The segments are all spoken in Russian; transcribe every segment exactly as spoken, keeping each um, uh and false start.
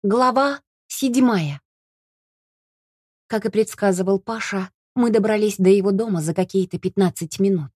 Глава седьмая. Как и предсказывал Паша, мы добрались до его дома за какие-то пятнадцать минут.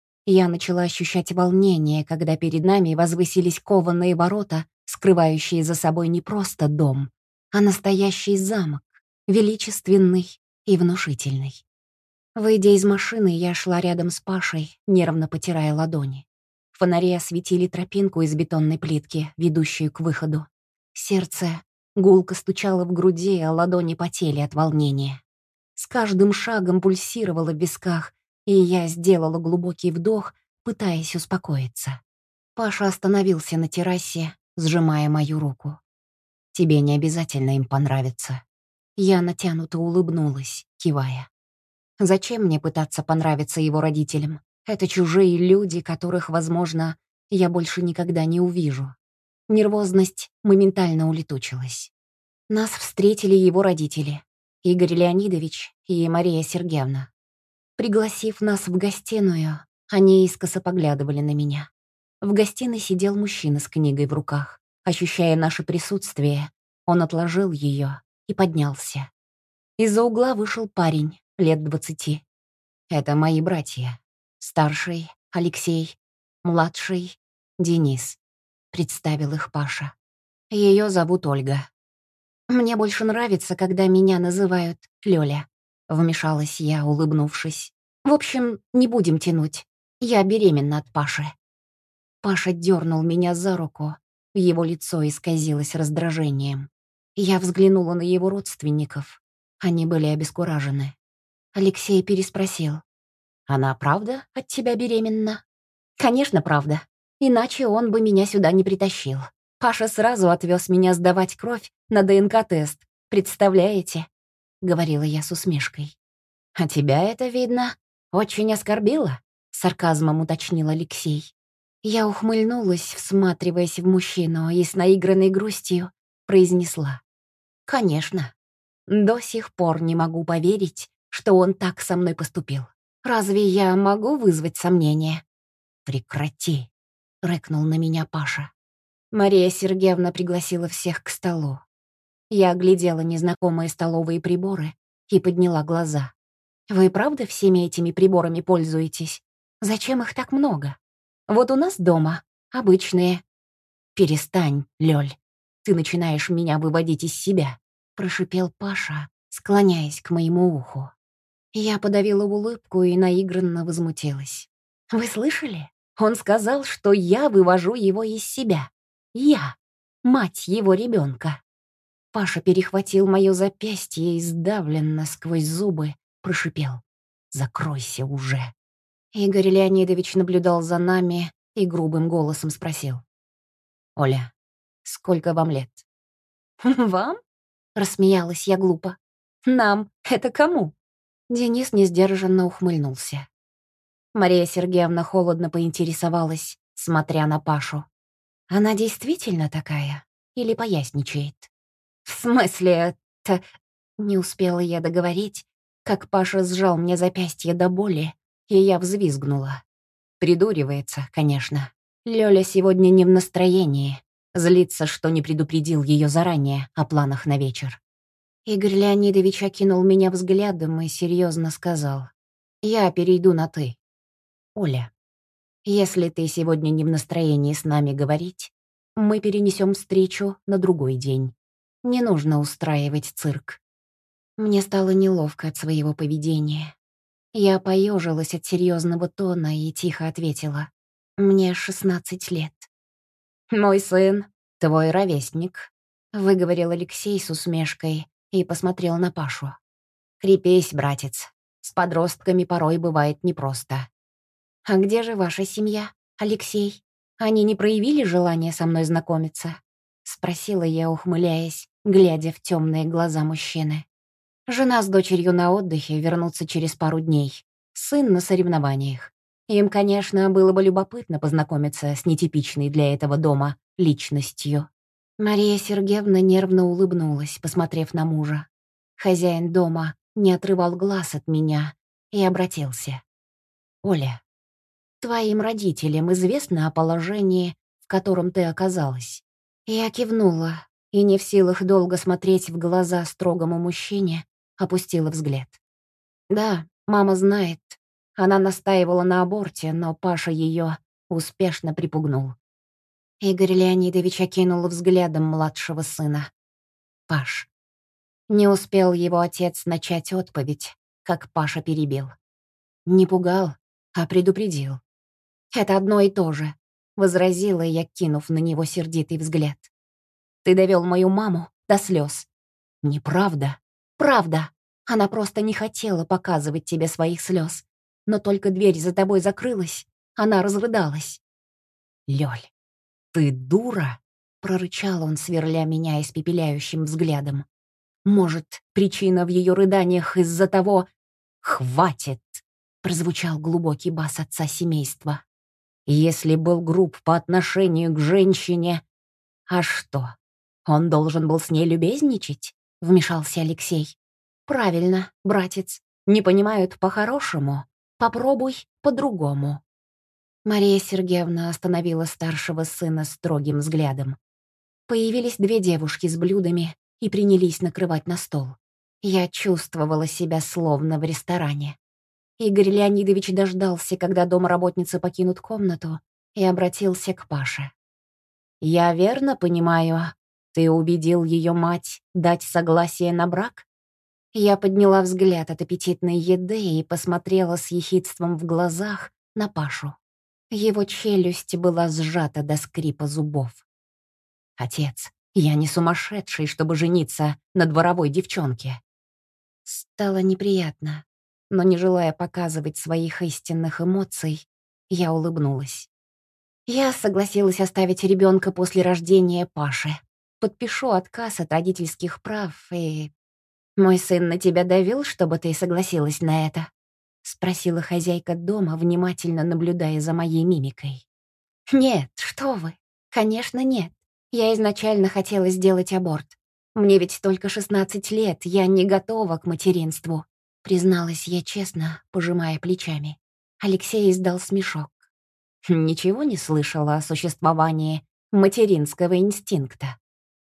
Я начала ощущать волнение, когда перед нами возвысились кованые ворота, скрывающие за собой не просто дом, а настоящий замок, величественный и внушительный. Выйдя из машины, я шла рядом с Пашей, нервно потирая ладони. Фонари осветили тропинку из бетонной плитки, ведущую к выходу. Сердце гулко стучало в груди, а ладони потели от волнения. С каждым шагом пульсировало в висках, и я сделала глубокий вдох, пытаясь успокоиться. Паша остановился на террасе, сжимая мою руку. «Тебе не обязательно им понравиться». Я натянуто улыбнулась, кивая. Зачем мне пытаться понравиться его родителям? Это чужие люди, которых, возможно, я больше никогда не увижу. Нервозность моментально улетучилась. Нас встретили его родители, Игорь Леонидович и Мария Сергеевна. Пригласив нас в гостиную, они искоса поглядывали на меня. В гостиной сидел мужчина с книгой в руках. Ощущая наше присутствие, он отложил ее и поднялся. Из-за угла вышел парень, лет двадцати. Это мои братья. Старший — Алексей, младший — Денис. Представил их Паша. Ее зовут Ольга. «Мне больше нравится, когда меня называют Лёля», — вмешалась я, улыбнувшись. «В общем, не будем тянуть. Я беременна от Паши». Паша дернул меня за руку. Его лицо исказилось раздражением. Я взглянула на его родственников. Они были обескуражены. Алексей переспросил. «Она правда от тебя беременна?» «Конечно, правда. Иначе он бы меня сюда не притащил. Паша сразу отвез меня сдавать кровь на ДНК-тест. Представляете?» — говорила я с усмешкой. «А тебя это, видно, очень оскорбило?» — сарказмом уточнил Алексей. Я ухмыльнулась, всматриваясь в мужчину, и с наигранной грустью произнесла. «Конечно. До сих пор не могу поверить, что он так со мной поступил. Разве я могу вызвать сомнения?» «Прекрати», — рыкнул на меня Паша. Мария Сергеевна пригласила всех к столу. Я оглядела незнакомые столовые приборы и подняла глаза. «Вы правда всеми этими приборами пользуетесь? Зачем их так много? Вот у нас дома обычные». «Перестань, Лёль, ты начинаешь меня выводить из себя», — прошипел Паша, склоняясь к моему уху. Я подавила улыбку и наигранно возмутилась. «Вы слышали? Он сказал, что я вывожу его из себя. Я, мать его ребенка. Паша перехватил мое запястье и сдавленно сквозь зубы прошипел. «Закройся уже». Игорь Леонидович наблюдал за нами и грубым голосом спросил. «Оля, сколько вам лет?» «Вам?» — рассмеялась я глупо. «Нам? Это кому?» Денис несдержанно ухмыльнулся. Мария Сергеевна холодно поинтересовалась, смотря на Пашу. «Она действительно такая? Или поясничает?» «В смысле это...» Не успела я договорить, как Паша сжал мне запястье до боли, и я взвизгнула. Придуривается, конечно. Лёля сегодня не в настроении. Злится, что не предупредил ее заранее о планах на вечер. Игорь Леонидович окинул меня взглядом и серьезно сказал. «Я перейду на «ты». Оля, если ты сегодня не в настроении с нами говорить, мы перенесем встречу на другой день. Не нужно устраивать цирк». Мне стало неловко от своего поведения. Я поежилась от серьезного тона и тихо ответила. «Мне шестнадцать лет». «Мой сын, твой ровесник», — выговорил Алексей с усмешкой и посмотрел на Пашу. «Крепись, братец. С подростками порой бывает непросто». «А где же ваша семья, Алексей? Они не проявили желания со мной знакомиться?» — спросила я, ухмыляясь, глядя в темные глаза мужчины. «Жена с дочерью на отдыхе вернутся через пару дней. Сын на соревнованиях. Им, конечно, было бы любопытно познакомиться с нетипичной для этого дома личностью». Мария Сергеевна нервно улыбнулась, посмотрев на мужа. Хозяин дома не отрывал глаз от меня и обратился. «Оля, твоим родителям известно о положении, в котором ты оказалась?» Я кивнула, и, не в силах долго смотреть в глаза строгому мужчине, опустила взгляд. Да, мама знает. Она настаивала на аборте, но Паша ее успешно припугнул. Игорь Леонидович окинул взглядом младшего сына. Паш. Не успел его отец начать отповедь, как Паша перебил. Не пугал, а предупредил. «Это одно и то же», — возразила я, кинув на него сердитый взгляд. «Ты довел мою маму до слез». «Неправда». «Правда. Она просто не хотела показывать тебе своих слез. Но только дверь за тобой закрылась, она разрыдалась». «Лёль, ты дура?» — прорычал он, сверля меня испепеляющим взглядом. «Может, причина в ее рыданиях из-за того...» «Хватит!» — прозвучал глубокий бас отца семейства. «Если был груб по отношению к женщине...» «А что, он должен был с ней любезничать?» — вмешался Алексей. «Правильно, братец. Не понимают по-хорошему. Попробуй по-другому». Мария Сергеевна остановила старшего сына строгим взглядом. Появились две девушки с блюдами и принялись накрывать на стол. Я чувствовала себя словно в ресторане. Игорь Леонидович дождался, когда домработницы покинут комнату, и обратился к Паше. «Я верно понимаю, ты убедил ее мать дать согласие на брак?» Я подняла взгляд от аппетитной еды и посмотрела с ехидством в глазах на Пашу. Его челюсть была сжата до скрипа зубов. «Отец, я не сумасшедший, чтобы жениться на дворовой девчонке». Стало неприятно, но, не желая показывать своих истинных эмоций, я улыбнулась. Я согласилась оставить ребенка после рождения Паши. Подпишу отказ от родительских прав и... «Мой сын на тебя давил, чтобы ты согласилась на это?» — спросила хозяйка дома, внимательно наблюдая за моей мимикой. «Нет, что вы. Конечно, нет. Я изначально хотела сделать аборт. Мне ведь только шестнадцать лет, я не готова к материнству», — призналась я честно, пожимая плечами. Алексей издал смешок. «Ничего не слышала о существовании материнского инстинкта?»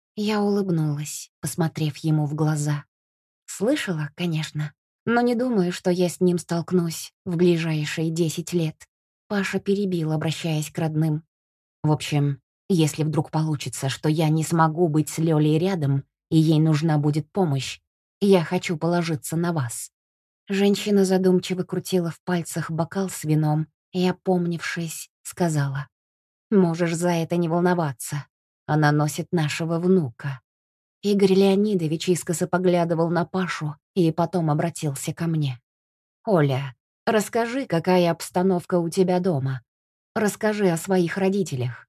Я улыбнулась, посмотрев ему в глаза. Слышала, конечно, но не думаю, что я с ним столкнусь в ближайшие десять лет. Паша перебил, обращаясь к родным. В общем, если вдруг получится, что я не смогу быть с Лёлей рядом, и ей нужна будет помощь, я хочу положиться на вас. Женщина задумчиво крутила в пальцах бокал с вином и, опомнившись, сказала: «Можешь за это не волноваться. Она носит нашего внука». Игорь Леонидович искоса поглядывал на Пашу и потом обратился ко мне. «Оля, расскажи, какая обстановка у тебя дома. Расскажи о своих родителях».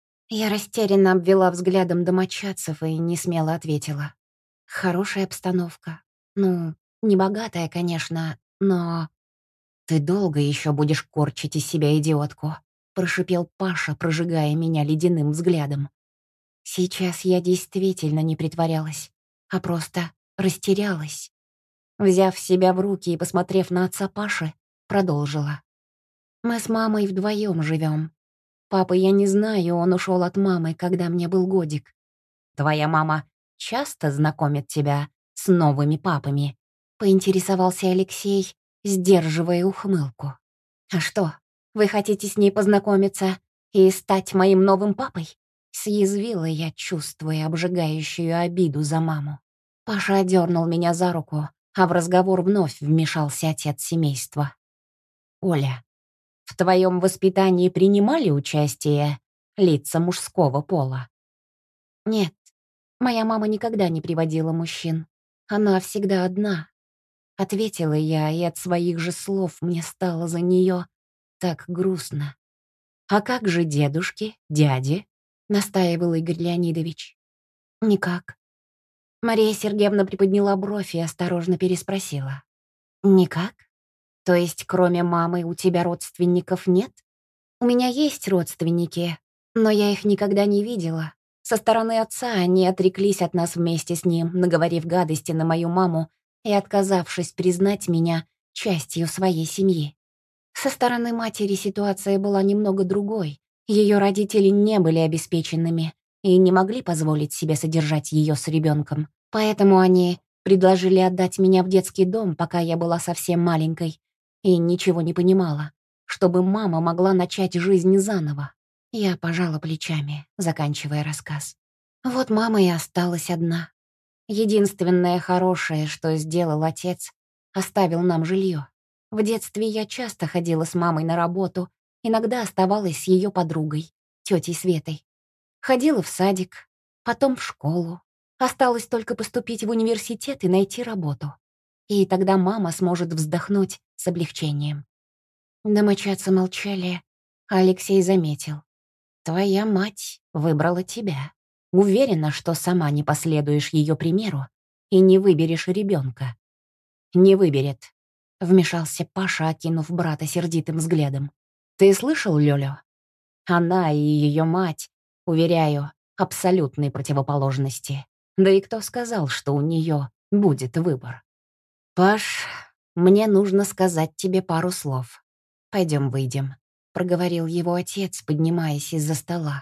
Я растерянно обвела взглядом домочадцев и несмело ответила. «Хорошая обстановка. Ну, не богатая, конечно, но...» «Ты долго еще будешь корчить из себя идиотку», — прошипел Паша, прожигая меня ледяным взглядом. Сейчас я действительно не притворялась, а просто растерялась. Взяв себя в руки и посмотрев на отца Паши, продолжила. «Мы с мамой вдвоем живем. Папы я не знаю, он ушел от мамы, когда мне был годик. Твоя мама часто знакомит тебя с новыми папами?» — поинтересовался Алексей, сдерживая ухмылку. «А что, вы хотите с ней познакомиться и стать моим новым папой?» Съязвила я, чувствуя обжигающую обиду за маму. Паша одернул меня за руку, а в разговор вновь вмешался отец семейства. «Оля, в твоем воспитании принимали участие лица мужского пола?» «Нет, моя мама никогда не приводила мужчин. Она всегда одна», — ответила я, и от своих же слов мне стало за нее так грустно. «А как же дедушки, дяди?» — настаивал Игорь Леонидович. «Никак». Мария Сергеевна приподняла бровь и осторожно переспросила. «Никак? То есть кроме мамы у тебя родственников нет?» «У меня есть родственники, но я их никогда не видела. Со стороны отца они отреклись от нас вместе с ним, наговорив гадости на мою маму и отказавшись признать меня частью своей семьи. Со стороны матери ситуация была немного другой. Ее родители не были обеспеченными, и не могли позволить себе содержать ее с ребенком. Поэтому они предложили отдать меня в детский дом, пока я была совсем маленькой и ничего не понимала, чтобы мама могла начать жизнь заново. Я пожала плечами, заканчивая рассказ. Вот мама и осталась одна. Единственное хорошее, что сделал отец, оставил нам жилье. В детстве я часто ходила с мамой на работу, иногда оставалась с ее подругой, тетей Светой. Ходила в садик, потом в школу. Осталось только поступить в университет и найти работу. И тогда мама сможет вздохнуть с облегчением. Домочадцы молчали, а Алексей заметил. «Твоя мать выбрала тебя. Уверена, что сама не последуешь ее примеру и не выберешь ребенка». «Не выберет», — вмешался Паша, окинув брата сердитым взглядом. «Ты слышал, Лёлю? Она и ее мать, уверяю, абсолютной противоположности. Да и кто сказал, что у нее будет выбор? Паш, мне нужно сказать тебе пару слов. Пойдем выйдем», — проговорил его отец, поднимаясь из-за стола.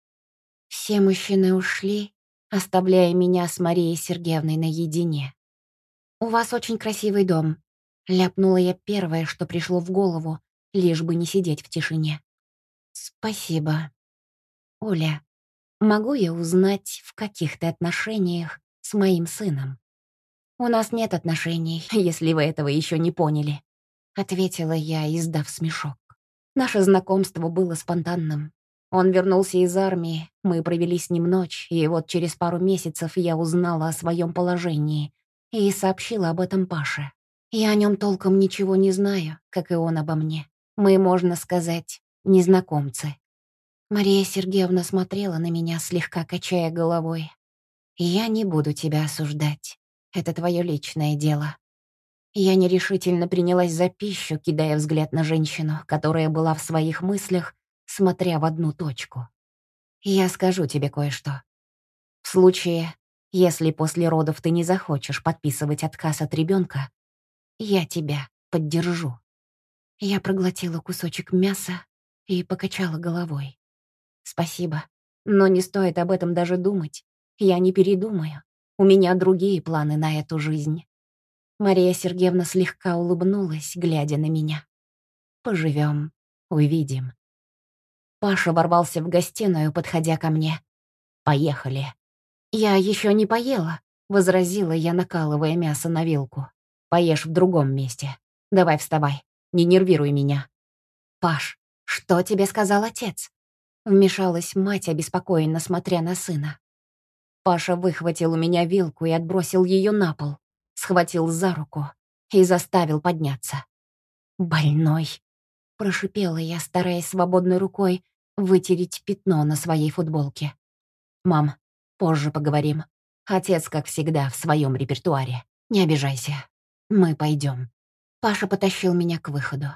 Все мужчины ушли, оставляя меня с Марией Сергеевной наедине. «У вас очень красивый дом», — ляпнула я первое, что пришло в голову, лишь бы не сидеть в тишине. «Спасибо. Оля, могу я узнать, в каких ты отношениях с моим сыном?» «У нас нет отношений, если вы этого еще не поняли», — ответила я, издав смешок. Наше знакомство было спонтанным. Он вернулся из армии, мы провели с ним ночь, и вот через пару месяцев я узнала о своем положении и сообщила об этом Паше. Я о нем толком ничего не знаю, как и он обо мне. Мы, можно сказать, незнакомцы. Мария Сергеевна смотрела на меня, слегка качая головой. «Я не буду тебя осуждать. Это твое личное дело». Я нерешительно принялась за пищу, кидая взгляд на женщину, которая была в своих мыслях, смотря в одну точку. «Я скажу тебе кое-что. В случае, если после родов ты не захочешь подписывать отказ от ребенка, я тебя поддержу». Я проглотила кусочек мяса и покачала головой. «Спасибо, но не стоит об этом даже думать. Я не передумаю. У меня другие планы на эту жизнь». Мария Сергеевна слегка улыбнулась, глядя на меня. «Поживем, увидим». Паша ворвался в гостиную, подходя ко мне. «Поехали». «Я еще не поела», — возразила я, накалывая мясо на вилку. «Поешь в другом месте. Давай вставай, не нервируй меня». «Паш, что тебе сказал отец?» Вмешалась мать, обеспокоенно смотря на сына. Паша выхватил у меня вилку и отбросил ее на пол, схватил за руку и заставил подняться. «Больной», — прошипела я, стараясь свободной рукой вытереть пятно на своей футболке. «Мам, позже поговорим. Отец, как всегда, в своем репертуаре. Не обижайся. Мы пойдем». Паша потащил меня к выходу.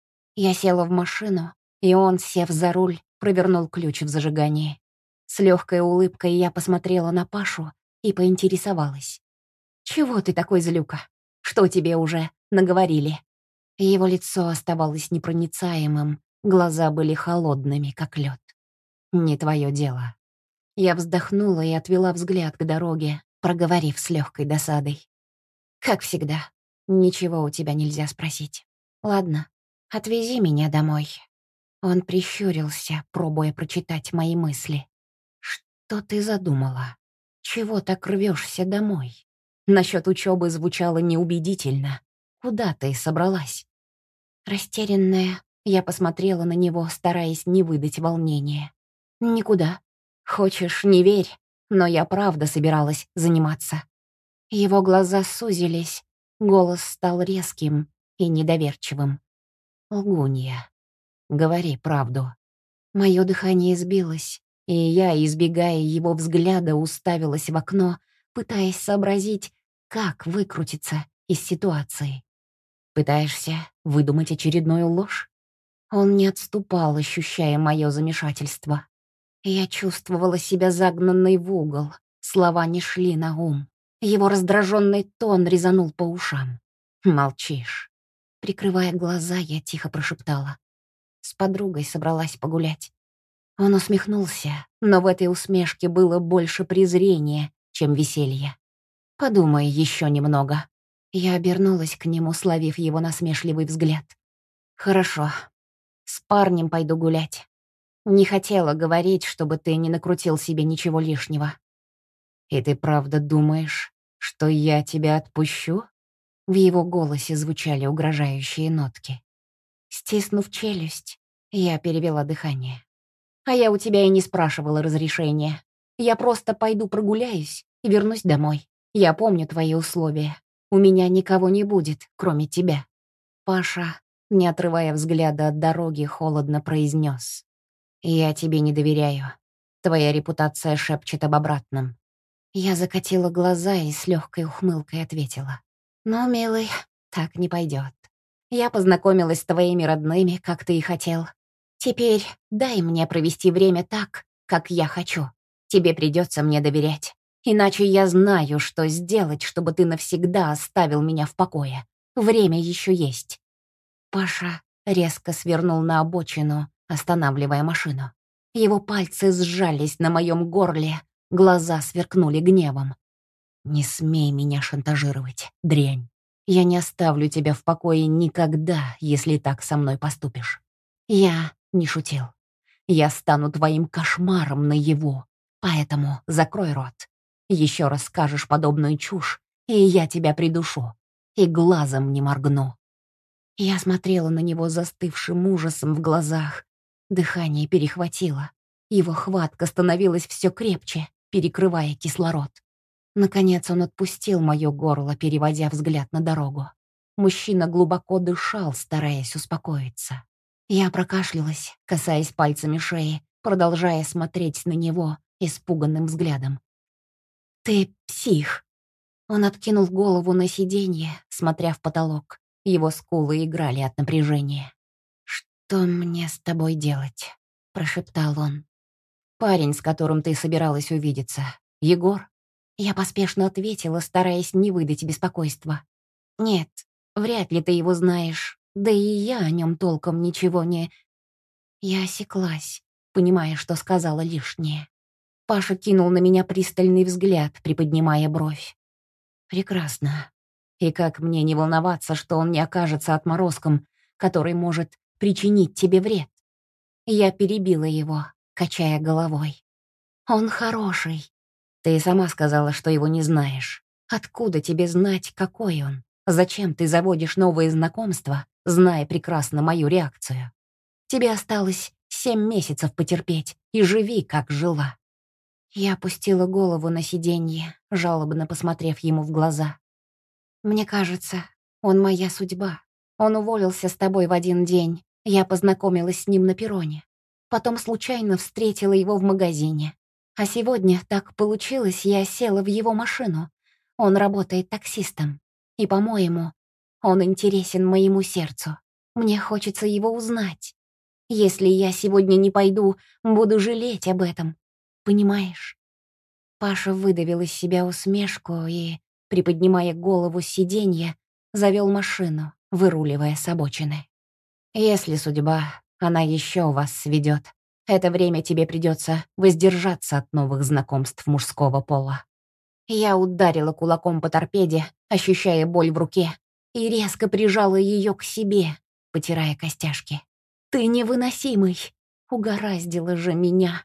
Я села в машину, и он, сев за руль, провернул ключ в зажигании. С легкой улыбкой я посмотрела на Пашу и поинтересовалась. «Чего ты такой злюка? Что тебе уже наговорили?» Его лицо оставалось непроницаемым, глаза были холодными, как лед. «Не твое дело». Я вздохнула и отвела взгляд к дороге, проговорив с легкой досадой. «Как всегда, ничего у тебя нельзя спросить. Ладно, отвези меня домой». Он прищурился, пробуя прочитать мои мысли. «Что ты задумала? Чего так рвешься домой? Насчет учебы звучало неубедительно. Куда ты собралась?» Растерянная, я посмотрела на него, стараясь не выдать волнения. «Никуда. Хочешь, не верь, но я правда собиралась заниматься». Его глаза сузились, голос стал резким и недоверчивым. «Лгунья, говори правду». Мое дыхание сбилось, и я, избегая его взгляда, уставилась в окно, пытаясь сообразить, как выкрутиться из ситуации. «Пытаешься выдумать очередную ложь?» Он не отступал, ощущая мое замешательство. Я чувствовала себя загнанной в угол, слова не шли на ум. Его раздраженный тон резанул по ушам. «Молчишь». Прикрывая глаза, я тихо прошептала. С подругой собралась погулять. Он усмехнулся, но в этой усмешке было больше презрения, чем веселья. «Подумай еще немного». Я обернулась к нему, словив его насмешливый взгляд. «Хорошо. С парнем пойду гулять. Не хотела говорить, чтобы ты не накрутил себе ничего лишнего». «И ты правда думаешь, что я тебя отпущу?» В его голосе звучали угрожающие нотки. Стиснув челюсть, я перевела дыхание. «А я у тебя и не спрашивала разрешения. Я просто пойду прогуляюсь и вернусь домой. Я помню твои условия. У меня никого не будет, кроме тебя». Паша, не отрывая взгляда от дороги, холодно произнес: «Я тебе не доверяю. Твоя репутация шепчет об обратном». Я закатила глаза и с легкой ухмылкой ответила: «Ну, милый, так не пойдет. Я познакомилась с твоими родными, как ты и хотел. Теперь дай мне провести время так, как я хочу. Тебе придется мне доверять. Иначе я знаю, что сделать, чтобы ты навсегда оставил меня в покое. Время еще есть». Паша резко свернул на обочину, останавливая машину. Его пальцы сжались на моем горле, глаза сверкнули гневом. «Не смей меня шантажировать, дрянь. Я не оставлю тебя в покое никогда, если так со мной поступишь. Я не шутил. Я стану твоим кошмаром наяву, поэтому закрой рот. Еще раз скажешь подобную чушь, и я тебя придушу, и глазом не моргну». Я смотрела на него застывшим ужасом в глазах. Дыхание перехватило. Его хватка становилась все крепче, перекрывая кислород. Наконец он отпустил мое горло, переводя взгляд на дорогу. Мужчина глубоко дышал, стараясь успокоиться. Я прокашлялась, касаясь пальцами шеи, продолжая смотреть на него испуганным взглядом. «Ты псих!» Он откинул голову на сиденье, смотря в потолок. Его скулы играли от напряжения. «Что мне с тобой делать?» — прошептал он. «Парень, с которым ты собиралась увидеться. Егор?» Я поспешно ответила, стараясь не выдать беспокойства. «Нет, вряд ли ты его знаешь, да и я о нем толком ничего не...» Я осеклась, понимая, что сказала лишнее. Паша кинул на меня пристальный взгляд, приподнимая бровь. «Прекрасно. И как мне не волноваться, что он не окажется отморозком, который может причинить тебе вред?» Я перебила его, качая головой. «Он хороший. Ты сама сказала, что его не знаешь. Откуда тебе знать, какой он? Зачем ты заводишь новые знакомства, зная прекрасно мою реакцию? Тебе осталось семь месяцев потерпеть, и живи, как жила». Я опустила голову на сиденье, жалобно посмотрев ему в глаза. «Мне кажется, он моя судьба. Он уволился с тобой в один день. Я познакомилась с ним на перроне. Потом случайно встретила его в магазине. А сегодня так получилось, я села в его машину. Он работает таксистом. И, по-моему, он интересен моему сердцу. Мне хочется его узнать. Если я сегодня не пойду, буду жалеть об этом. Понимаешь?» Паша выдавил из себя усмешку и, приподнимая голову с сиденья, завел машину, выруливая с обочины. «Если судьба, она еще вас сведет, это время тебе придется воздержаться от новых знакомств мужского пола». Я ударила кулаком по торпеде, ощущая боль в руке, и резко прижала ее к себе, потирая костяшки. «Ты невыносимый! Угораздило же меня!»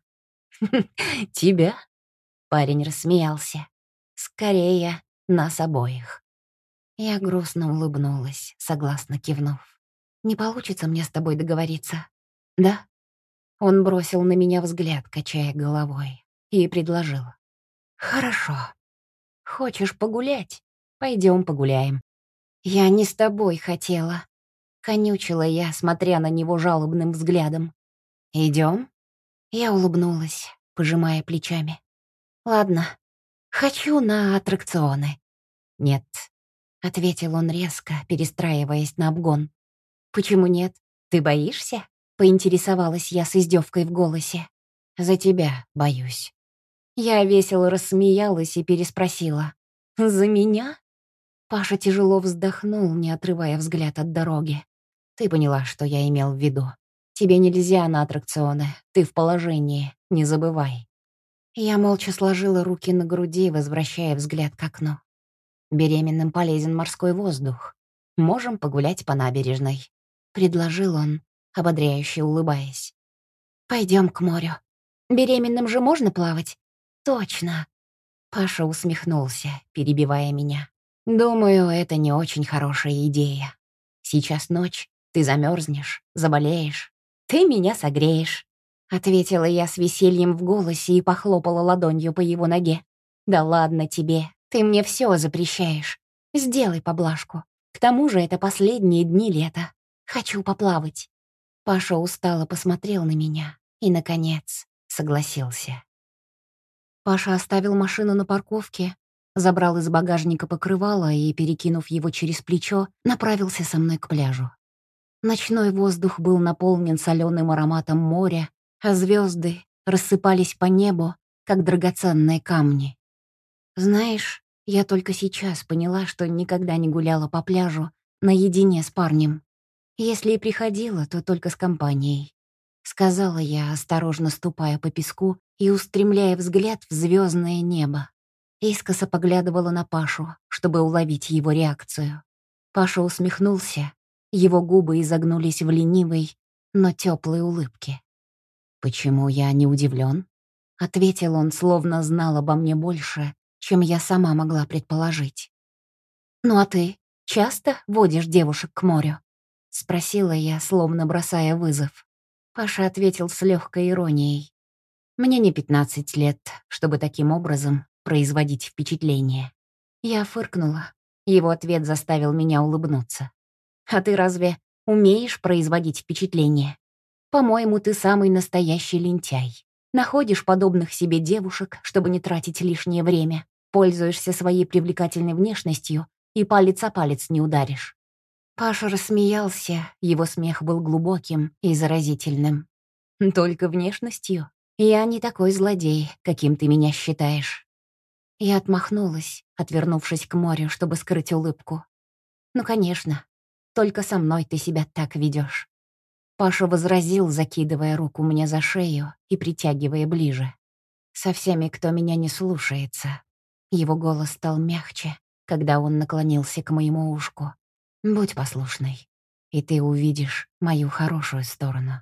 «Тебя?» — парень рассмеялся. «Скорее, нас обоих». Я грустно улыбнулась, согласно кивнув. «Не получится мне с тобой договориться, да?» Он бросил на меня взгляд, качая головой, и предложил. «Хорошо. Хочешь погулять? Пойдем погуляем». «Я не с тобой хотела», — конючила я, смотря на него жалобным взглядом. «Идем?» Я улыбнулась, пожимая плечами. «Ладно, хочу на аттракционы». «Нет», — ответил он резко, перестраиваясь на обгон. «Почему нет? Ты боишься?» — поинтересовалась я с издевкой в голосе. «За тебя боюсь». Я весело рассмеялась и переспросила. «За меня?» Паша тяжело вздохнул, не отрывая взгляд от дороги. «Ты поняла, что я имел в виду. Тебе нельзя на аттракционы. Ты в положении, не забывай». Я молча сложила руки на груди, возвращая взгляд к окну. «Беременным полезен морской воздух. Можем погулять по набережной», — предложил он, ободряюще улыбаясь. «Пойдем к морю. Беременным же можно плавать?» «Точно». Паша усмехнулся, перебивая меня. «Думаю, это не очень хорошая идея. Сейчас ночь, ты замерзнешь, заболеешь. Ты меня согреешь», — ответила я с весельем в голосе и похлопала ладонью по его ноге. «Да ладно тебе, ты мне все запрещаешь. Сделай поблажку. К тому же это последние дни лета. Хочу поплавать». Паша устало посмотрел на меня и, наконец, согласился. Паша оставил машину на парковке, забрал из багажника покрывало и, перекинув его через плечо, направился со мной к пляжу. Ночной воздух был наполнен соленым ароматом моря, а звезды рассыпались по небу, как драгоценные камни. Знаешь, я только сейчас поняла, что никогда не гуляла по пляжу наедине с парнем. Если и приходила, то только с компанией. Сказала я, осторожно ступая по песку и устремляя взгляд в звездное небо. Искоса поглядывала на Пашу, чтобы уловить его реакцию. Паша усмехнулся, его губы изогнулись в ленивой, но теплой улыбке. «Почему я не удивлен? Ответил он, словно знал обо мне больше, чем я сама могла предположить. «Ну а ты часто водишь девушек к морю?» — спросила я, словно бросая вызов. Паша ответил с легкой иронией. «Мне не пятнадцать лет, чтобы таким образом производить впечатление». Я фыркнула. Его ответ заставил меня улыбнуться. «А ты разве умеешь производить впечатление? По-моему, ты самый настоящий лентяй. Находишь подобных себе девушек, чтобы не тратить лишнее время, пользуешься своей привлекательной внешностью и палец о палец не ударишь». Паша рассмеялся, его смех был глубоким и заразительным. «Только внешностью? Я не такой злодей, каким ты меня считаешь». Я отмахнулась, отвернувшись к морю, чтобы скрыть улыбку. «Ну, конечно, только со мной ты себя так ведешь. Паша возразил, закидывая руку мне за шею и притягивая ближе. «Со всеми, кто меня не слушается». Его голос стал мягче, когда он наклонился к моему ушку. «Будь послушной, и ты увидишь мою хорошую сторону».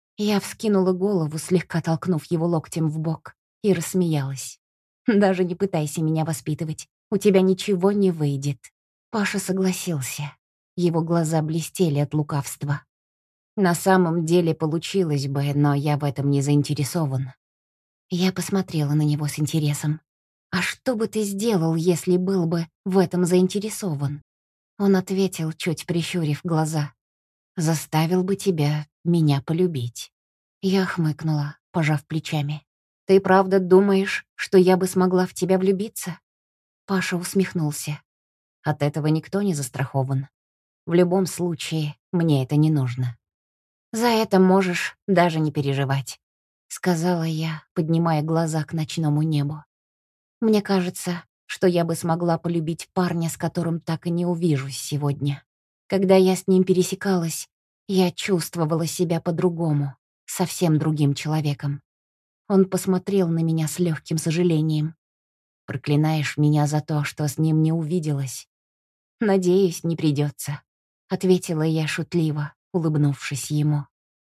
Я вскинула голову, слегка толкнув его локтем в бок, и рассмеялась. «Даже не пытайся меня воспитывать, у тебя ничего не выйдет». Паша согласился. Его глаза блестели от лукавства. «На самом деле получилось бы, но я в этом не заинтересован». Я посмотрела на него с интересом. «А что бы ты сделал, если был бы в этом заинтересован?» Он ответил, чуть прищурив глаза. «Заставил бы тебя меня полюбить». Я хмыкнула, пожав плечами. «Ты правда думаешь, что я бы смогла в тебя влюбиться?» Паша усмехнулся. «От этого никто не застрахован. В любом случае, мне это не нужно». «За это можешь даже не переживать», — сказала я, поднимая глаза к ночному небу. «Мне кажется, что я бы смогла полюбить парня, с которым так и не увижусь сегодня. Когда я с ним пересекалась, я чувствовала себя по-другому, совсем другим человеком». Он посмотрел на меня с легким сожалением. «Проклинаешь меня за то, что с ним не увиделась?» «Надеюсь, не придется», — ответила я шутливо, улыбнувшись ему.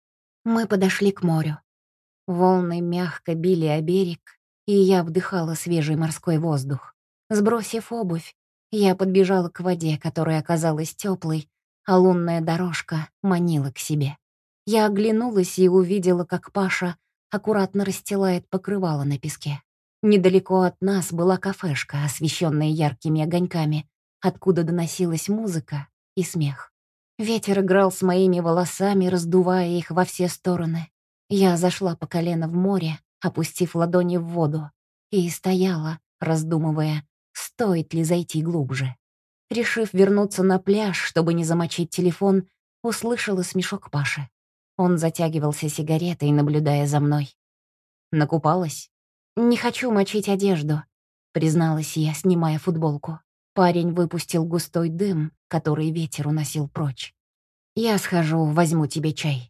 Мы подошли к морю. Волны мягко били о берег, и я вдыхала свежий морской воздух. Сбросив обувь, я подбежала к воде, которая оказалась теплой, а лунная дорожка манила к себе. Я оглянулась и увидела, как Паша аккуратно расстилает покрывало на песке. Недалеко от нас была кафешка, освещенная яркими огоньками, откуда доносилась музыка и смех. Ветер играл с моими волосами, раздувая их во все стороны. Я зашла по колено в море, опустив ладони в воду, и стояла, раздумывая, стоит ли зайти глубже. Решив вернуться на пляж, чтобы не замочить телефон, услышала смешок Паши. Он затягивался сигаретой, наблюдая за мной. «Накупалась?» «Не хочу мочить одежду», — призналась я, снимая футболку. Парень выпустил густой дым, который ветер уносил прочь. «Я схожу, возьму тебе чай».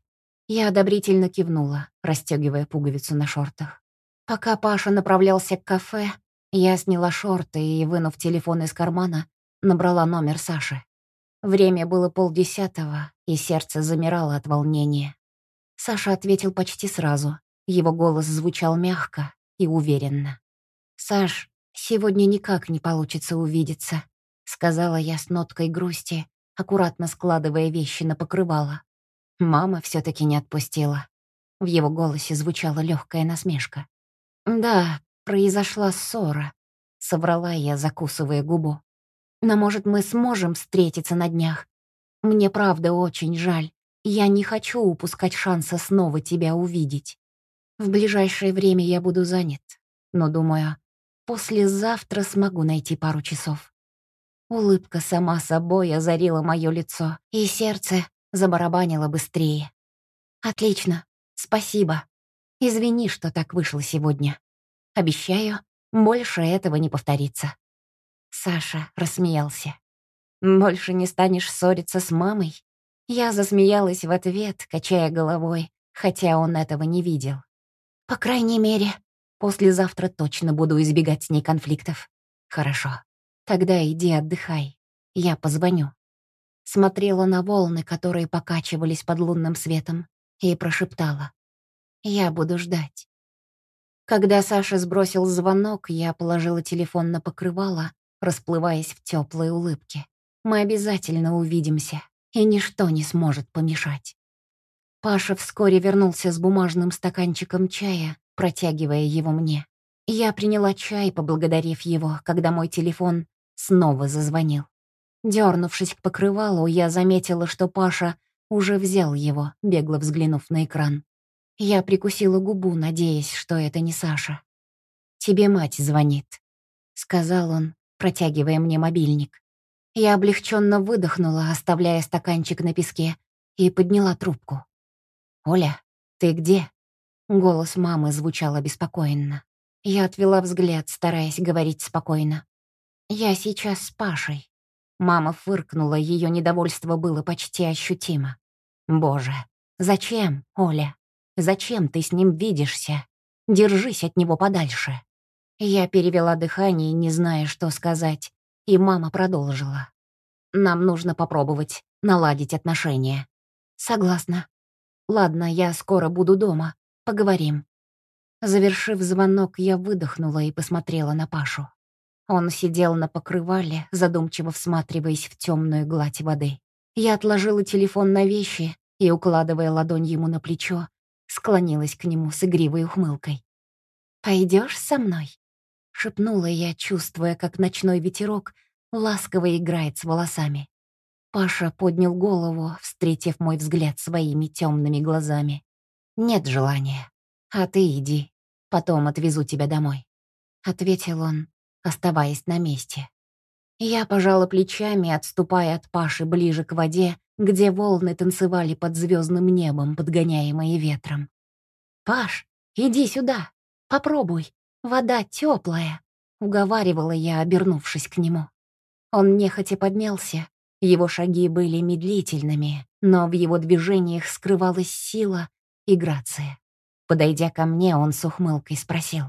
Я одобрительно кивнула, расстегивая пуговицу на шортах. Пока Паша направлялся к кафе, я сняла шорты и, вынув телефон из кармана, набрала номер Саши. Время было полдесятого, и сердце замирало от волнения. Саша ответил почти сразу. Его голос звучал мягко и уверенно. «Саш, сегодня никак не получится увидеться», — сказала я с ноткой грусти, аккуратно складывая вещи на покрывало. Мама все таки не отпустила. В его голосе звучала легкая насмешка. «Да, произошла ссора», — соврала я, закусывая губу. «Но, может, мы сможем встретиться на днях? Мне правда очень жаль. Я не хочу упускать шанса снова тебя увидеть. В ближайшее время я буду занят, но, думаю, послезавтра смогу найти пару часов». Улыбка сама собой озарила мое лицо, и сердце забарабанило быстрее. «Отлично, спасибо. Извини, что так вышло сегодня. Обещаю, больше этого не повторится». Саша рассмеялся. «Больше не станешь ссориться с мамой?» Я засмеялась в ответ, качая головой, хотя он этого не видел. «По крайней мере, послезавтра точно буду избегать с ней конфликтов». «Хорошо. Тогда иди отдыхай. Я позвоню». Смотрела на волны, которые покачивались под лунным светом, и прошептала: «Я буду ждать». Когда Саша сбросил звонок, я положила телефон на покрывало, расплываясь в теплой улыбке. Мы обязательно увидимся, и ничто не сможет помешать. Паша вскоре вернулся с бумажным стаканчиком чая, протягивая его мне. Я приняла чай, поблагодарив его, когда мой телефон снова зазвонил. Дернувшись к покрывалу, я заметила, что Паша уже взял его, бегло взглянув на экран. Я прикусила губу, надеясь, что это не Саша. «Тебе мать звонит», — сказал он, протягивая мне мобильник. Я облегченно выдохнула, оставляя стаканчик на песке, и подняла трубку. «Оля, ты где?» Голос мамы звучал обеспокоенно. Я отвела взгляд, стараясь говорить спокойно. «Я сейчас с Пашей». Мама фыркнула, ее недовольство было почти ощутимо. «Боже, зачем, Оля? Зачем ты с ним видишься? Держись от него подальше». Я перевела дыхание, не зная, что сказать, и мама продолжила. «Нам нужно попробовать наладить отношения». «Согласна. Ладно, я скоро буду дома. Поговорим». Завершив звонок, я выдохнула и посмотрела на Пашу. Он сидел на покрывале, задумчиво всматриваясь в темную гладь воды. Я отложила телефон на вещи и, укладывая ладонь ему на плечо, склонилась к нему с игривой ухмылкой. «Пойдешь со мной?» — шепнула я, чувствуя, как ночной ветерок ласково играет с волосами. Паша поднял голову, встретив мой взгляд своими темными глазами. «Нет желания. А ты иди. Потом отвезу тебя домой», — ответил он, оставаясь на месте. Я пожала плечами, отступая от Паши ближе к воде, где волны танцевали под звездным небом, подгоняемые ветром. «Паш, иди сюда. Попробуй. Вода теплая», — уговаривала я, обернувшись к нему. Он нехотя поднялся. Его шаги были медлительными, но в его движениях скрывалась сила и грация. Подойдя ко мне, он с ухмылкой спросил: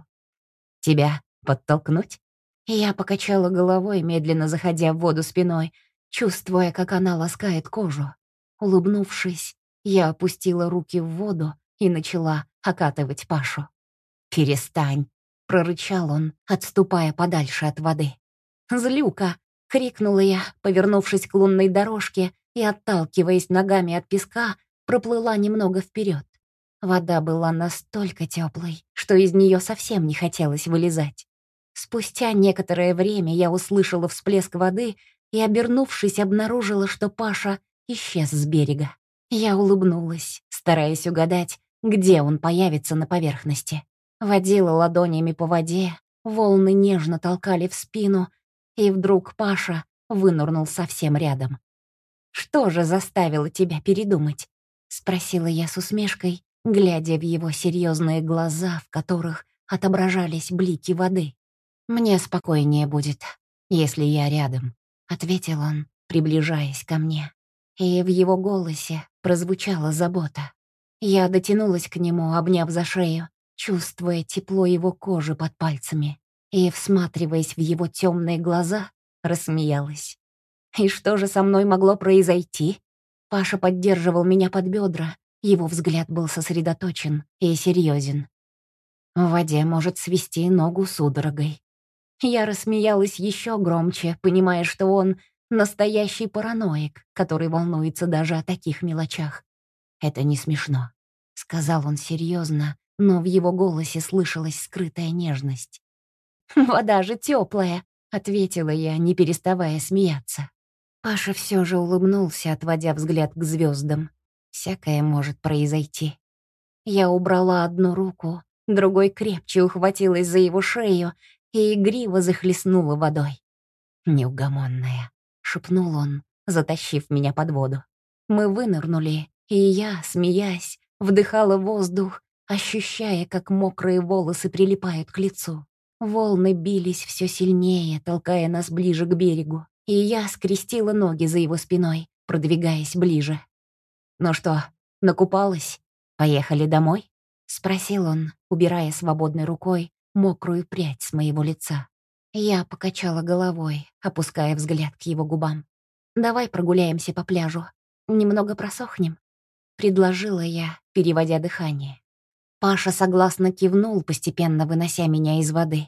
«Тебя подтолкнуть?» Я покачала головой, медленно заходя в воду спиной, чувствуя, как она ласкает кожу. Улыбнувшись, я опустила руки в воду и начала окатывать Пашу. «Перестань!» — прорычал он, отступая подальше от воды. «Злюка!» — крикнула я, повернувшись к лунной дорожке и, отталкиваясь ногами от песка, проплыла немного вперед. Вода была настолько теплой, что из нее совсем не хотелось вылезать. Спустя некоторое время я услышала всплеск воды и, обернувшись, обнаружила, что Паша исчез с берега. Я улыбнулась, стараясь угадать, где он появится на поверхности. Водила ладонями по воде, волны нежно толкали в спину, и вдруг Паша вынырнул совсем рядом. «Что же заставило тебя передумать?» — спросила я с усмешкой, глядя в его серьезные глаза, в которых отображались блики воды. «Мне спокойнее будет, если я рядом», — ответил он, приближаясь ко мне. И в его голосе прозвучала забота. Я дотянулась к нему, обняв за шею, чувствуя тепло его кожи под пальцами, и, всматриваясь в его темные глаза, рассмеялась. И что же со мной могло произойти? Паша поддерживал меня под бедра, его взгляд был сосредоточен и серьезен. В воде может свести ногу судорогой. Я рассмеялась еще громче, понимая, что он настоящий параноик, который волнуется даже о таких мелочах. «Это не смешно», — сказал он серьезно, но в его голосе слышалась скрытая нежность. «Вода же теплая», — ответила я, не переставая смеяться. Паша все же улыбнулся, отводя взгляд к звездам. Всякое может произойти. Я убрала одну руку, другой крепче ухватилась за его шею и игриво захлестнула водой. «Неугомонная», — шепнул он, затащив меня под воду. Мы вынырнули, и я, смеясь, вдыхала воздух, ощущая, как мокрые волосы прилипают к лицу. Волны бились все сильнее, толкая нас ближе к берегу, и я скрестила ноги за его спиной, продвигаясь ближе. «Ну что, накупалась? Поехали домой?» — спросил он, убирая свободной рукой мокрую прядь с моего лица. Я покачала головой, опуская взгляд к его губам. «Давай прогуляемся по пляжу. Немного просохнем», — предложила я, переводя дыхание. Паша согласно кивнул, постепенно вынося меня из воды.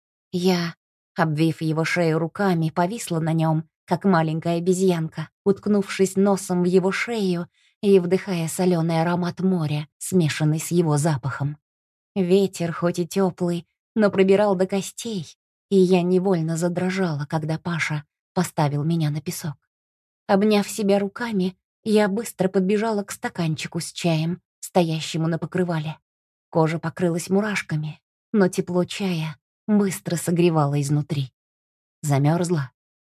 Я, обвив его шею руками, повисла на нем, как маленькая обезьянка, уткнувшись носом в его шею и вдыхая соленый аромат моря, смешанный с его запахом. Ветер, хоть и теплый, но пробирал до костей, и я невольно задрожала, когда Паша поставил меня на песок. Обняв себя руками, я быстро подбежала к стаканчику с чаем, стоящему на покрывале. Кожа покрылась мурашками, но тепло чая быстро согревало изнутри. Замерзла.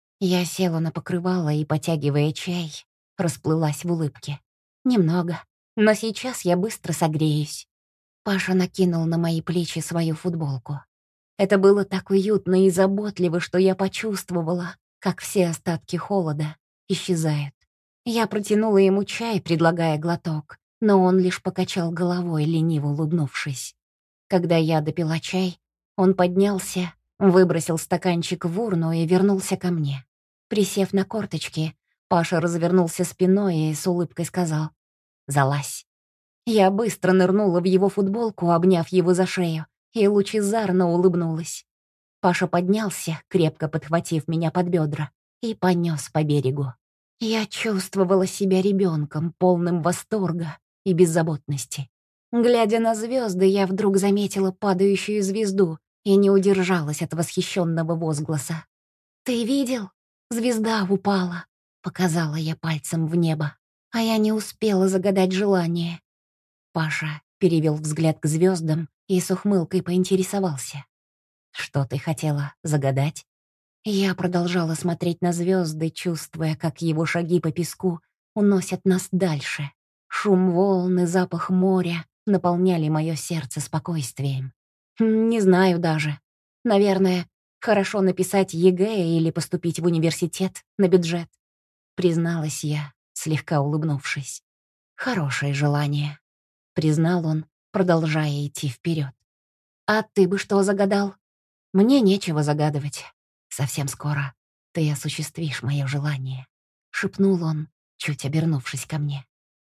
Я села на покрывало и, потягивая чай, расплылась в улыбке. Немного, но сейчас я быстро согреюсь. Паша накинул на мои плечи свою футболку. Это было так уютно и заботливо, что я почувствовала, как все остатки холода исчезают. Я протянула ему чай, предлагая глоток, но он лишь покачал головой, лениво улыбнувшись. Когда я допила чай, он поднялся, выбросил стаканчик в урну и вернулся ко мне. Присев на корточки, Паша развернулся спиной и с улыбкой сказал: «Залазь». Я быстро нырнула в его футболку, обняв его за шею, и лучезарно улыбнулась. Паша поднялся, крепко подхватив меня под бедра, и понес по берегу. Я чувствовала себя ребенком, полным восторга и беззаботности. Глядя на звезды, я вдруг заметила падающую звезду и не удержалась от восхищенного возгласа. «Ты видел? Звезда упала», — показала я пальцем в небо, а я не успела загадать желание. Паша перевел взгляд к звездам и с ухмылкой поинтересовался: «Что ты хотела загадать?» Я продолжала смотреть на звезды, чувствуя, как его шаги по песку уносят нас дальше. Шум волн и запах моря наполняли мое сердце спокойствием. Не знаю даже. Наверное, хорошо написать ЕГЭ или поступить в университет на бюджет, призналась я, слегка улыбнувшись. Хорошее желание, признал он, продолжая идти вперед. А ты бы что загадал? Мне нечего загадывать. Совсем скоро ты осуществишь мое желание, шепнул он, чуть обернувшись ко мне.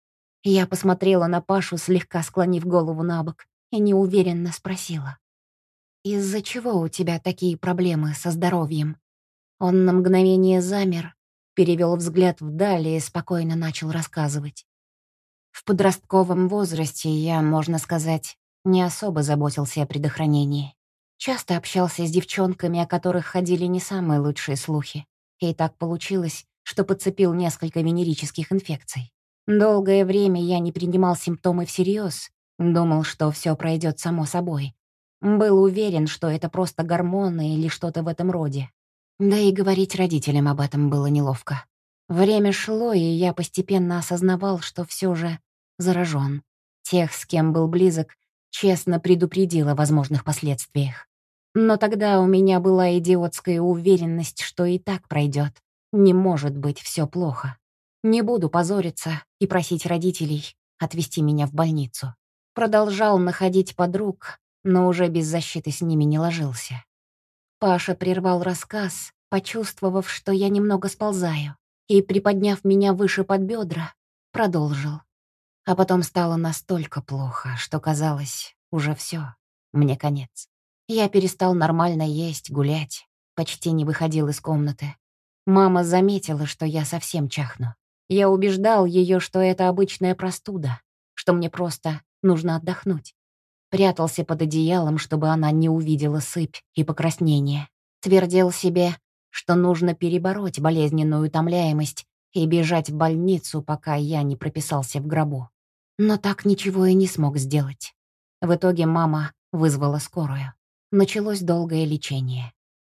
Я посмотрела на Пашу, слегка склонив голову на бок, и неуверенно спросила: «Из-за чего у тебя такие проблемы со здоровьем?» Он на мгновение замер, перевел взгляд вдаль и спокойно начал рассказывать. В подростковом возрасте я, можно сказать, не особо заботился о предохранении. Часто общался с девчонками, о которых ходили не самые лучшие слухи. И так получилось, что подцепил несколько венерических инфекций. Долгое время я не принимал симптомы всерьез, думал, что все пройдет само собой. Был уверен, что это просто гормоны или что-то в этом роде. Да и говорить родителям об этом было неловко. Время шло, и я постепенно осознавал, что все же заражен. Тех, с кем был близок, честно предупредил о возможных последствиях. Но тогда у меня была идиотская уверенность, что и так пройдет. Не может быть все плохо. Не буду позориться и просить родителей отвезти меня в больницу. Продолжал находить подруг, но уже без защиты с ними не ложился. Паша прервал рассказ, почувствовав, что я немного сползаю, и, приподняв меня выше под бедра, продолжил. А потом стало настолько плохо, что казалось, уже все, мне конец. Я перестал нормально есть, гулять, почти не выходил из комнаты. Мама заметила, что я совсем чахну. Я убеждал ее, что это обычная простуда, что мне просто нужно отдохнуть. Прятался под одеялом, чтобы она не увидела сыпь и покраснение. Твердил себе, что нужно перебороть болезненную утомляемость и бежать в больницу, пока я не прописался в гробу. Но так ничего и не смог сделать. В итоге мама вызвала скорую. Началось долгое лечение.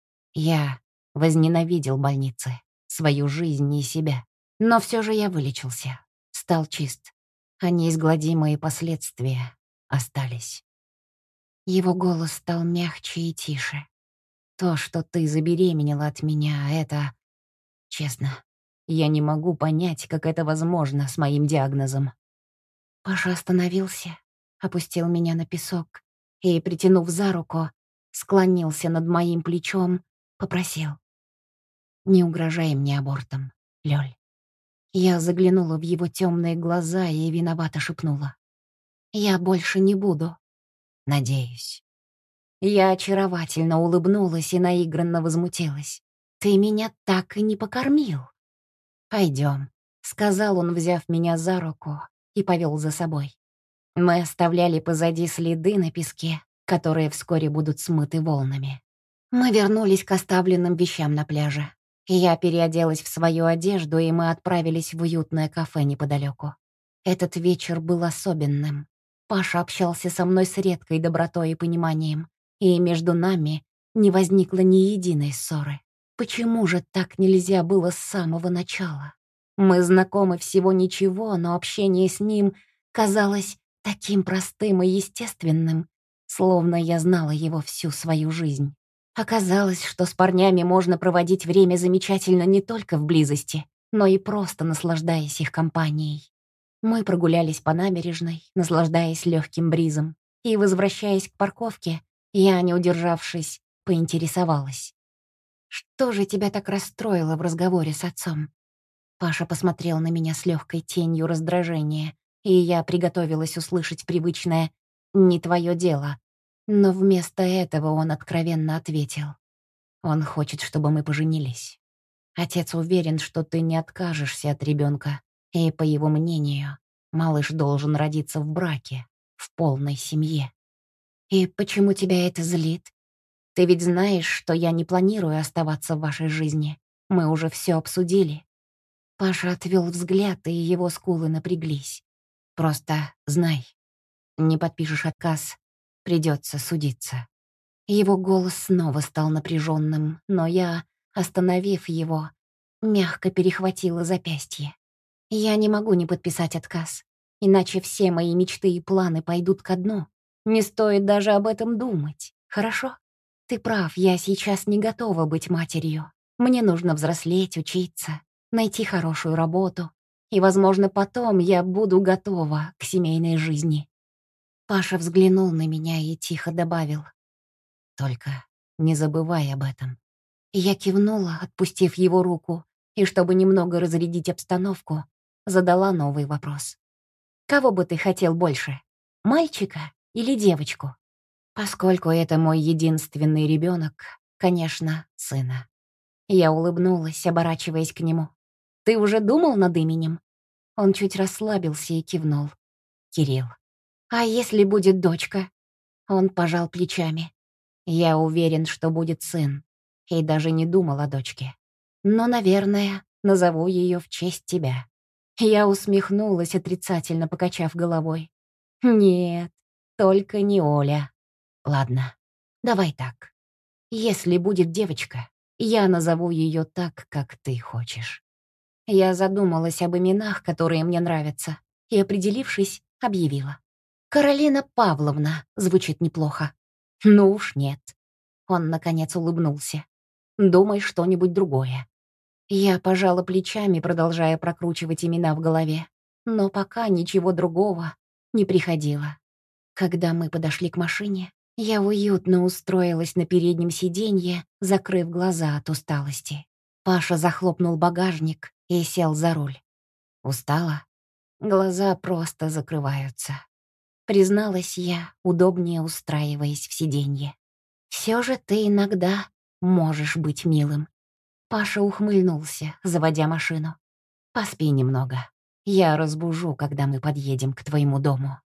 Я возненавидел больницы, свою жизнь и себя. Но все же я вылечился, стал чист, а неизгладимые последствия остались. Его голос стал мягче и тише. То, что ты забеременела от меня, это... Честно, я не могу понять, как это возможно с моим диагнозом. Паша остановился, опустил меня на песок и, притянув за руку, склонился над моим плечом, попросил. «Не угрожай мне абортом, Лёль». Я заглянула в его темные глаза и виновато шепнула. «Я больше не буду». «Надеюсь». Я очаровательно улыбнулась и наигранно возмутилась. «Ты меня так и не покормил». «Пойдем», — сказал он, взяв меня за руку и повел за собой. Мы оставляли позади следы на песке, которые вскоре будут смыты волнами. Мы вернулись к оставленным вещам на пляже. Я переоделась в свою одежду, и мы отправились в уютное кафе неподалеку. Этот вечер был особенным. Паша общался со мной с редкой добротой и пониманием, и между нами не возникло ни единой ссоры. Почему же так нельзя было с самого начала? Мы знакомы всего ничего, но общение с ним казалось таким простым и естественным, словно я знала его всю свою жизнь. Оказалось, что с парнями можно проводить время замечательно не только в близости, но и просто наслаждаясь их компанией. Мы прогулялись по набережной, наслаждаясь легким бризом, и, возвращаясь к парковке, я, не удержавшись, поинтересовалась. «Что же тебя так расстроило в разговоре с отцом?» Паша посмотрел на меня с легкой тенью раздражения, и я приготовилась услышать привычное «не твое дело». Но вместо этого он откровенно ответил. «Он хочет, чтобы мы поженились. Отец уверен, что ты не откажешься от ребенка, и, по его мнению, малыш должен родиться в браке, в полной семье. И почему тебя это злит? Ты ведь знаешь, что я не планирую оставаться в вашей жизни. Мы уже все обсудили». Паша отвел взгляд, и его скулы напряглись. «Просто знай, не подпишешь отказ, придется судиться». Его голос снова стал напряженным, но я, остановив его, мягко перехватила запястье. «Я не могу не подписать отказ, иначе все мои мечты и планы пойдут ко дну. Не стоит даже об этом думать, хорошо? Ты прав, я сейчас не готова быть матерью. Мне нужно взрослеть, учиться, найти хорошую работу, и, возможно, потом я буду готова к семейной жизни». Паша взглянул на меня и тихо добавил. «Только не забывай об этом». Я кивнула, отпустив его руку, и, чтобы немного разрядить обстановку, задала новый вопрос. «Кого бы ты хотел больше, мальчика или девочку?» Поскольку это мой единственный ребенок, конечно, сына. Я улыбнулась, оборачиваясь к нему. «Ты уже думал над именем?» Он чуть расслабился и кивнул. «Кирилл». «А если будет дочка?» Он пожал плечами. «Я уверен, что будет сын, и даже не думал о дочке. Но, наверное, назову ее в честь тебя». Я усмехнулась, отрицательно покачав головой. «Нет, только не Оля. Ладно, давай так. Если будет девочка, я назову ее так, как ты хочешь». Я задумалась об именах, которые мне нравятся, и, определившись, объявила. «Каролина Павловна» звучит неплохо. «Ну уж нет». Он, наконец, улыбнулся. «Думай что-нибудь другое». Я пожала плечами, продолжая прокручивать имена в голове. но пока ничего другого не приходило. Когда мы подошли к машине, я уютно устроилась на переднем сиденье, закрыв глаза от усталости. Паша захлопнул багажник и сел за руль. Устала? Глаза просто закрываются. Призналась я, удобнее устраиваясь в сиденье. Все же ты иногда можешь быть милым. Паша ухмыльнулся, заводя машину. Поспи немного. Я разбужу, когда мы подъедем к твоему дому.